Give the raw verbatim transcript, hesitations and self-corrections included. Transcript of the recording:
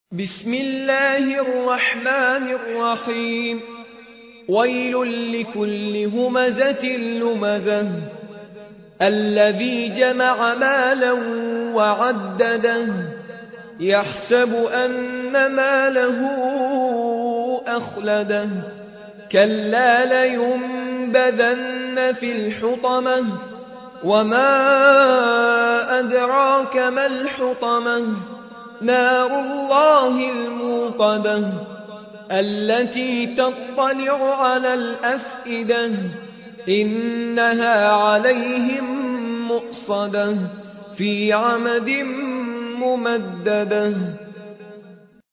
بسم الله الرحمن الرحيم ويل لكل همزة لمزة الذي جمع مالا وعدده يحسب أن ماله أخلده كلا لينبذن في الحطمة وما أدراك ما الحطمة نار الله الموقدة التي تطلع على الأفئدة إنها عليهم مؤصدة في عمد ممددة